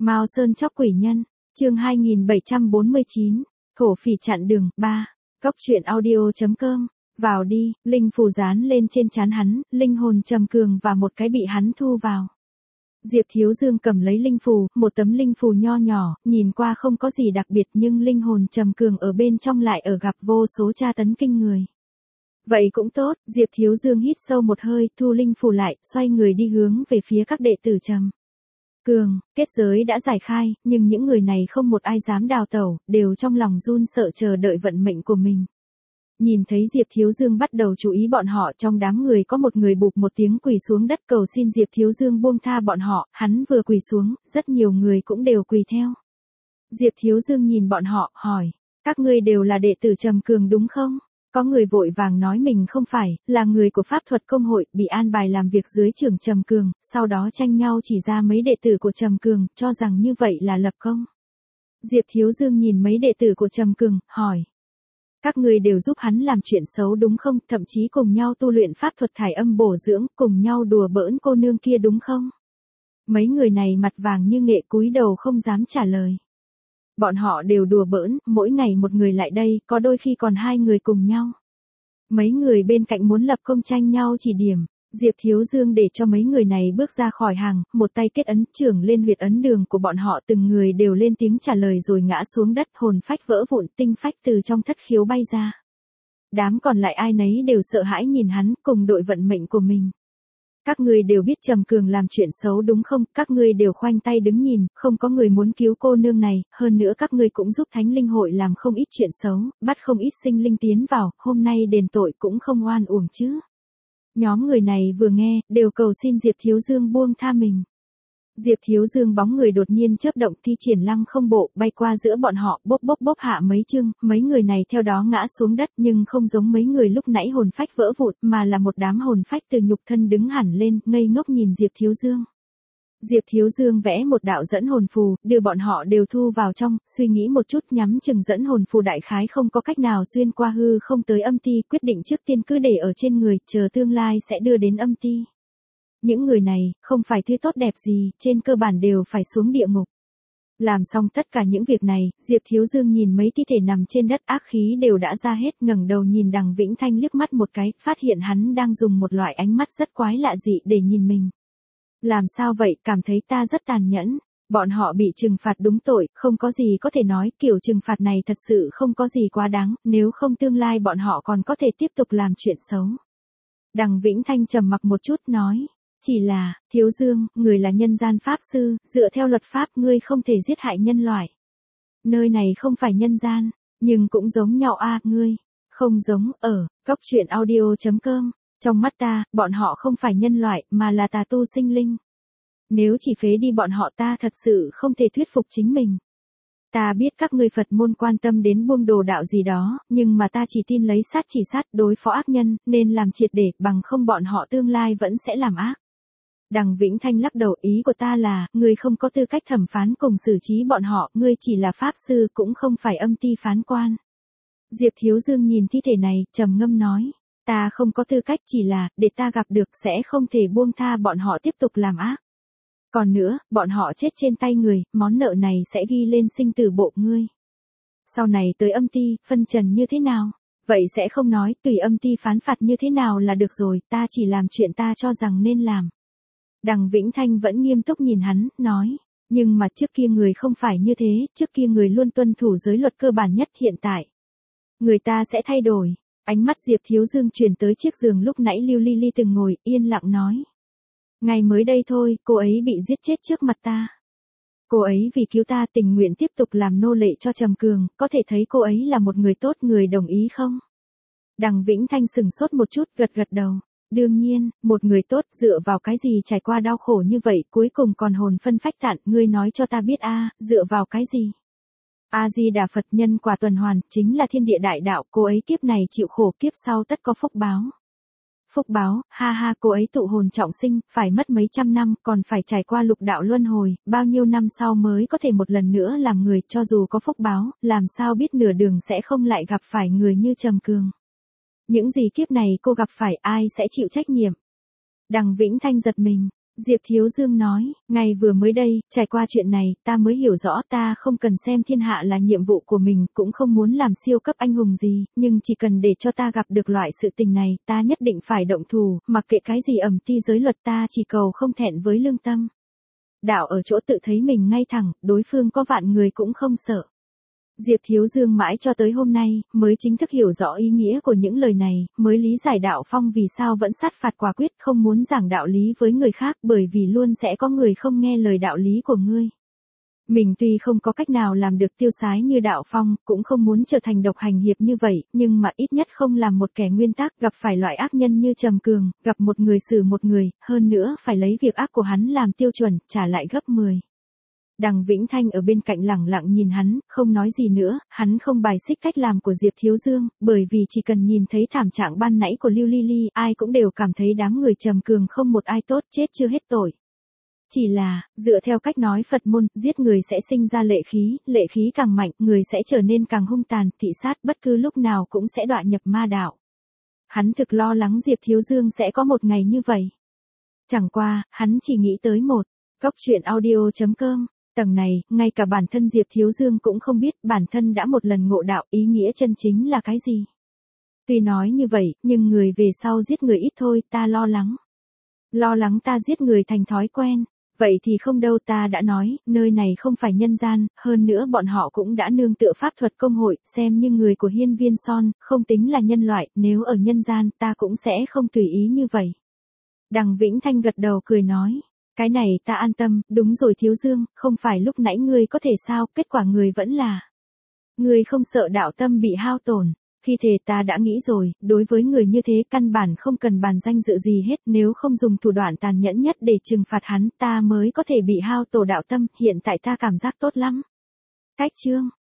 Mao Sơn chóc quỷ nhân, chương 2749, thổ phỉ chặn đường, 3, Cóc truyện audio.com, vào đi, linh phù dán lên trên trán hắn, linh hồn trầm cường và một cái bị hắn thu vào. Diệp Thiếu Dương cầm lấy linh phù, một tấm linh phù nho nhỏ, nhìn qua không có gì đặc biệt nhưng linh hồn trầm cường ở bên trong lại ở gặp vô số tra tấn kinh người. Vậy cũng tốt, Diệp Thiếu Dương hít sâu một hơi, thu linh phù lại, xoay người đi hướng về phía các đệ tử trầm cường. Kết giới đã giải khai, nhưng những người này không một ai dám đào tẩu, đều trong lòng run sợ chờ đợi vận mệnh của mình. Nhìn thấy Diệp Thiếu Dương bắt đầu chú ý bọn họ, trong đám người có một người bụp một tiếng quỳ xuống đất cầu xin Diệp Thiếu Dương buông tha bọn họ, hắn vừa quỳ xuống, rất nhiều người cũng đều quỳ theo. Diệp Thiếu Dương nhìn bọn họ, hỏi, các ngươi đều là đệ tử trầm cường đúng không? Có người vội vàng nói mình không phải, là người của pháp thuật công hội, bị an bài làm việc dưới trưởng trầm cường, sau đó tranh nhau chỉ ra mấy đệ tử của trầm cường, cho rằng như vậy là lập công. Diệp Thiếu Dương nhìn mấy đệ tử của trầm cường, hỏi. Các người đều giúp hắn làm chuyện xấu đúng không, thậm chí cùng nhau tu luyện pháp thuật thải âm bổ dưỡng, cùng nhau đùa bỡn cô nương kia đúng không? Mấy người này mặt vàng như nghệ cúi đầu không dám trả lời. Bọn họ đều đùa bỡn, mỗi ngày một người lại đây, có đôi khi còn hai người cùng nhau. Mấy người bên cạnh muốn lập công tranh nhau chỉ điểm. Diệp Thiếu Dương để cho mấy người này bước ra khỏi hàng, một tay kết ấn trưởng lên huyệt ấn đường của bọn họ, từng người đều lên tiếng trả lời rồi ngã xuống đất, hồn phách vỡ vụn, tinh phách từ trong thất khiếu bay ra. Đám còn lại ai nấy đều sợ hãi nhìn hắn, cùng đội vận mệnh của mình. Các ngươi đều biết trầm cường làm chuyện xấu đúng không, các ngươi đều khoanh tay đứng nhìn, không có người muốn cứu cô nương này, hơn nữa các ngươi cũng giúp thánh linh hội làm không ít chuyện xấu, bắt không ít sinh linh tiến vào, hôm nay đền tội cũng không oan uổng chứ. Nhóm người này vừa nghe, đều cầu xin Diệp Thiếu Dương buông tha mình. Diệp Thiếu Dương bóng người đột nhiên chớp động, thi triển lăng không bộ, bay qua giữa bọn họ, bốp hạ mấy chương, mấy người này theo đó ngã xuống đất, nhưng không giống mấy người lúc nãy hồn phách vỡ vụn, mà là một đám hồn phách từ nhục thân đứng hẳn lên, ngây ngốc nhìn Diệp Thiếu Dương. Diệp Thiếu Dương vẽ một đạo dẫn hồn phù, đưa bọn họ đều thu vào trong, suy nghĩ một chút, nhắm chừng dẫn hồn phù đại khái không có cách nào xuyên qua hư không tới âm ti, quyết định trước tiên cứ để ở trên người, chờ tương lai sẽ đưa đến âm ti. Những người này, không phải thứ tốt đẹp gì, trên cơ bản đều phải xuống địa ngục. Làm xong tất cả những việc này, Diệp Thiếu Dương nhìn mấy thi thể nằm trên đất, ác khí đều đã ra hết, ngẩng đầu nhìn Đằng Vĩnh Thanh liếc mắt một cái, phát hiện hắn đang dùng một loại ánh mắt rất quái lạ dị để nhìn mình. Làm sao vậy, cảm thấy ta rất tàn nhẫn. Bọn họ bị trừng phạt đúng tội, không có gì có thể nói, kiểu trừng phạt này thật sự không có gì quá đáng, nếu không tương lai bọn họ còn có thể tiếp tục làm chuyện xấu. Đằng Vĩnh Thanh trầm mặc một chút nói, chỉ là, Thiếu Dương, người là nhân gian pháp sư, dựa theo luật pháp ngươi không thể giết hại nhân loại. Nơi này không phải nhân gian, nhưng cũng giống nhau a, ngươi, không giống, ở, Cóc truyện audio.com. Trong mắt ta, bọn họ không phải nhân loại, mà là tà tu sinh linh. Nếu chỉ phế đi bọn họ ta thật sự không thể thuyết phục chính mình. Ta biết các ngươi Phật môn quan tâm đến buông đồ đạo gì đó, nhưng mà ta chỉ tin lấy sát chỉ sát đối phó ác nhân, nên làm triệt để, bằng không bọn họ tương lai vẫn sẽ làm ác. Đằng Vĩnh Thanh lắc đầu, ý của ta là, ngươi không có tư cách thẩm phán cùng xử trí bọn họ, ngươi chỉ là pháp sư cũng không phải âm ti phán quan. Diệp Thiếu Dương nhìn thi thể này, trầm ngâm nói. Ta không có tư cách, chỉ là, để ta gặp được sẽ không thể buông tha bọn họ tiếp tục làm ác. Còn nữa, bọn họ chết trên tay người, món nợ này sẽ ghi lên sinh tử bộ ngươi. Sau này tới âm ti, phân trần như thế nào? Vậy sẽ không nói, tùy âm ti phán phạt như thế nào là được rồi, ta chỉ làm chuyện ta cho rằng nên làm. Đằng Vĩnh Thanh vẫn nghiêm túc nhìn hắn, nói. Nhưng mà trước kia người không phải như thế, trước kia người luôn tuân thủ giới luật cơ bản nhất, hiện tại. Người ta sẽ thay đổi. Ánh mắt Diệp Thiếu Dương chuyển tới chiếc giường lúc nãy Lưu Ly Ly từng ngồi, yên lặng nói. Ngày mới đây thôi, cô ấy bị giết chết trước mặt ta. Cô ấy vì cứu ta tình nguyện tiếp tục làm nô lệ cho trầm cường, có thể thấy cô ấy là một người tốt, người đồng ý không? Đằng Vĩnh Thanh sừng sốt một chút, gật đầu. Đương nhiên, một người tốt dựa vào cái gì trải qua đau khổ như vậy, cuối cùng còn hồn phân phách tản, ngươi nói cho ta biết a, dựa vào cái gì? A-di-đà Phật, nhân quả tuần hoàn, chính là thiên địa đại đạo, cô ấy kiếp này chịu khổ, kiếp sau tất có phúc báo. Phúc báo, ha ha, cô ấy tụ hồn trọng sinh, phải mất mấy trăm năm, còn phải trải qua lục đạo luân hồi, bao nhiêu năm sau mới có thể một lần nữa làm người, cho dù có phúc báo, làm sao biết nửa đường sẽ không lại gặp phải người như trầm cường. Những gì kiếp này cô gặp phải ai sẽ chịu trách nhiệm? Đằng Vĩnh Thanh giật mình. Diệp Thiếu Dương nói, ngày vừa mới đây, trải qua chuyện này, ta mới hiểu rõ ta không cần xem thiên hạ là nhiệm vụ của mình, cũng không muốn làm siêu cấp anh hùng gì, nhưng chỉ cần để cho ta gặp được loại sự tình này, ta nhất định phải động thủ, mặc kệ cái gì ẩm ti giới luật ta chỉ cầu không thẹn với lương tâm. Đạo ở chỗ tự thấy mình ngay thẳng, đối phương có vạn người cũng không sợ. Diệp Thiếu Dương mãi cho tới hôm nay, mới chính thức hiểu rõ ý nghĩa của những lời này, mới lý giải Đạo Phong vì sao vẫn sát phạt quả quyết không muốn giảng đạo lý với người khác bởi vì luôn sẽ có người không nghe lời đạo lý của ngươi. Mình tuy không có cách nào làm được tiêu sái như Đạo Phong, cũng không muốn trở thành độc hành hiệp như vậy, nhưng mà ít nhất không làm một kẻ nguyên tắc gặp phải loại ác nhân như Trầm Cường, gặp một người xử một người, hơn nữa phải lấy việc ác của hắn làm tiêu chuẩn, trả lại gấp 10. Đằng Vĩnh Thanh ở bên cạnh lẳng lặng nhìn hắn, không nói gì nữa, hắn không bài xích cách làm của Diệp Thiếu Dương, bởi vì chỉ cần nhìn thấy thảm trạng ban nãy của Lưu Ly Ly, ai cũng đều cảm thấy đám người Trầm Cường không một ai tốt, chết chưa hết tội. Chỉ là, dựa theo cách nói Phật môn, giết người sẽ sinh ra lệ khí càng mạnh, người sẽ trở nên càng hung tàn, thị sát bất cứ lúc nào cũng sẽ đọa nhập ma đạo. Hắn thực lo lắng Diệp Thiếu Dương sẽ có một ngày như vậy. Chẳng qua, hắn chỉ nghĩ tới một, góc truyện audio.com. Tầng này, ngay cả bản thân Diệp Thiếu Dương cũng không biết bản thân đã một lần ngộ đạo, ý nghĩa chân chính là cái gì. Tuy nói như vậy, nhưng người về sau giết người ít thôi, ta lo lắng. Lo lắng ta giết người thành thói quen. Vậy thì không đâu, ta đã nói, nơi này không phải nhân gian, hơn nữa bọn họ cũng đã nương tựa pháp thuật công hội, xem như người của Hiên Viên Son, không tính là nhân loại, nếu ở nhân gian ta cũng sẽ không tùy ý như vậy. Đằng Vĩnh Thanh gật đầu cười nói. Cái này ta an tâm, đúng rồi Thiếu Dương, không phải lúc nãy ngươi có thể sao, kết quả người vẫn là. Ngươi không sợ đạo tâm bị hao tổn. Khi thề ta đã nghĩ rồi, đối với người như thế căn bản không cần bàn danh dự gì hết, nếu không dùng thủ đoạn tàn nhẫn nhất để trừng phạt hắn, ta mới có thể bị hao tổn đạo tâm, hiện tại ta cảm giác tốt lắm. Cách chương.